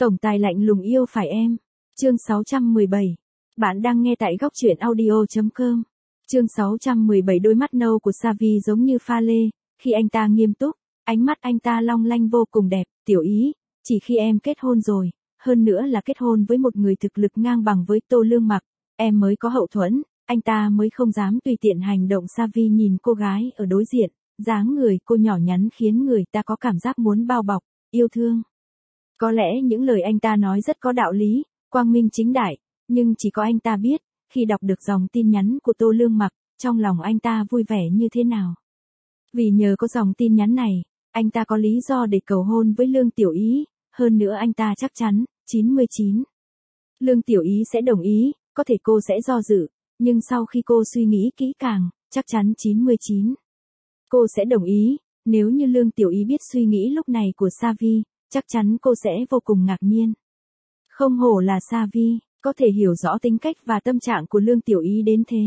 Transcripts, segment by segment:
Tổng tài lạnh lùng yêu phải em. Chương 617. Bạn đang nghe tại góc truyện audio.com. Chương 617. Đôi mắt nâu của Savi giống như pha lê, khi anh ta nghiêm túc, ánh mắt anh ta long lanh vô cùng đẹp. Tiểu Ý, chỉ khi em kết hôn rồi, hơn nữa là kết hôn với một người thực lực ngang bằng với Tô Lương Mặc, em mới có hậu thuẫn, anh ta mới không dám tùy tiện hành động. Savi nhìn cô gái ở đối diện, dáng người cô nhỏ nhắn khiến người ta có cảm giác muốn bao bọc, yêu thương. Có lẽ những lời anh ta nói rất có đạo lý, quang minh chính đại, nhưng chỉ có anh ta biết, khi đọc được dòng tin nhắn của Tô Lương Mặc, trong lòng anh ta vui vẻ như thế nào. Vì nhờ có dòng tin nhắn này, anh ta có lý do để cầu hôn với Lương Tiểu Ý, hơn nữa anh ta chắc chắn, 99. Lương Tiểu Ý sẽ đồng ý, có thể cô sẽ do dự, nhưng sau khi cô suy nghĩ kỹ càng, chắc chắn 99. Cô sẽ đồng ý, nếu như Lương Tiểu Ý biết suy nghĩ lúc này của Savi, chắc chắn cô sẽ vô cùng ngạc nhiên. Không hổ là Savi, có thể hiểu rõ tính cách và tâm trạng của Lương Tiểu Ý đến thế.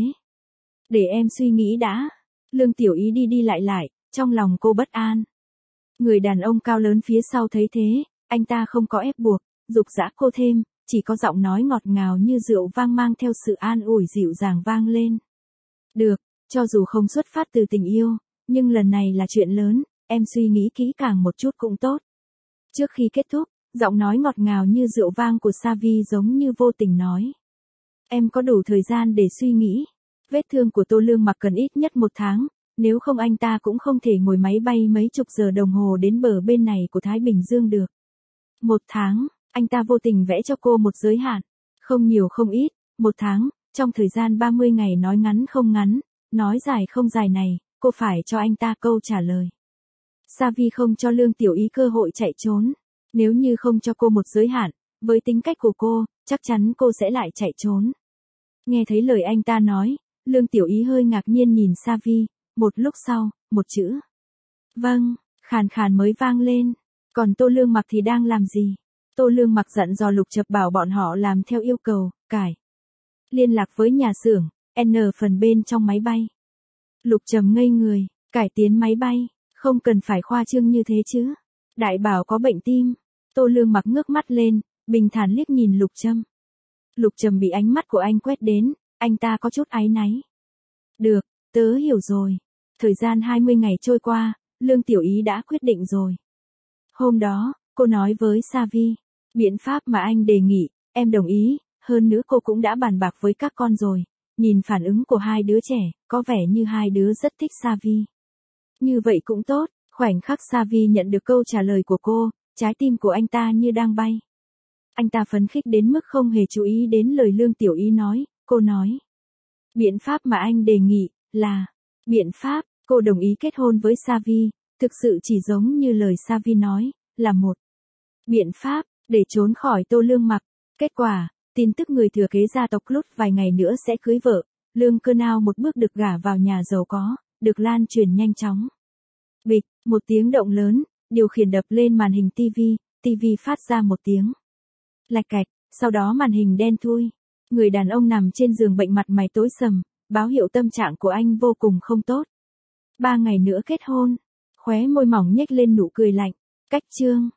Để em suy nghĩ đã. Lương Tiểu Ý đi đi lại, trong lòng cô bất an. Người đàn ông cao lớn phía sau thấy thế, anh ta không có ép buộc, giục giã cô thêm, chỉ có giọng nói ngọt ngào như rượu vang mang theo sự an ủi dịu dàng vang lên. Được, cho dù không xuất phát từ tình yêu, nhưng lần này là chuyện lớn, em suy nghĩ kỹ càng một chút cũng tốt. Trước khi kết thúc, giọng nói ngọt ngào như rượu vang của Savi giống như vô tình nói. Em có đủ thời gian để suy nghĩ. Vết thương của Tô Lương Mặc cần ít nhất 1 tháng, nếu không anh ta cũng không thể ngồi máy bay mấy chục giờ đồng hồ đến bờ bên này của Thái Bình Dương được. 1 tháng, anh ta vô tình vẽ cho cô một giới hạn. Không nhiều không ít, 1 tháng, trong thời gian 30 ngày nói ngắn không ngắn, nói dài không dài này, cô phải cho anh ta câu trả lời. Savi không cho Lương Tiểu Ý cơ hội chạy trốn. Nếu như không cho cô một giới hạn, với tính cách của cô, chắc chắn cô sẽ lại chạy trốn. Nghe thấy lời anh ta nói, Lương Tiểu Ý hơi ngạc nhiên nhìn Savi, một lúc sau, một chữ. Vâng, khàn khàn mới vang lên. Còn Tô Lương Mặc thì đang làm gì? Tô Lương Mặc dặn dò Lục Chập bảo bọn họ làm theo yêu cầu, cải. Liên lạc với nhà xưởng, N phần bên trong máy bay. Lục Trầm ngây người, cải tiến máy bay, không cần phải khoa trương như thế chứ. Đại bảo có bệnh tim. Tô Lương Mặc ngước mắt lên, bình thản liếc nhìn Lục Trầm. Lục Trầm bị ánh mắt của anh quét đến, anh ta có chút áy náy. Được, tớ hiểu rồi. Thời gian 20 ngày trôi qua, Lương Tiểu Ý đã quyết định rồi. Hôm đó, cô nói với Savi, biện pháp mà anh đề nghị, em đồng ý, hơn nữa cô cũng đã bàn bạc với các con rồi. Nhìn phản ứng của hai đứa trẻ, có vẻ như hai đứa rất thích Savi. Như vậy cũng tốt, khoảnh khắc Savi nhận được câu trả lời của cô, trái tim của anh ta như đang bay. Anh ta phấn khích đến mức không hề chú ý đến lời Lương Tiểu Ý nói, cô nói. Biện pháp mà anh đề nghị, là, biện pháp, cô đồng ý kết hôn với Savi, thực sự chỉ giống như lời Savi nói, là một biện pháp, để trốn khỏi Tô Lương Mặc. Kết quả, tin tức người thừa kế gia tộc Lút vài ngày nữa sẽ cưới vợ, Lương Cơ Nao một bước được gả vào nhà giàu có, được lan truyền nhanh chóng. Bịch, một tiếng động lớn, điều khiển đập lên màn hình TV phát ra một tiếng lạch cạch, sau đó màn hình đen thui. Người đàn ông nằm trên giường bệnh mặt mày tối sầm, báo hiệu tâm trạng của anh vô cùng không tốt. 3 ngày nữa kết hôn, khóe môi mỏng nhếch lên nụ cười lạnh, cách chương.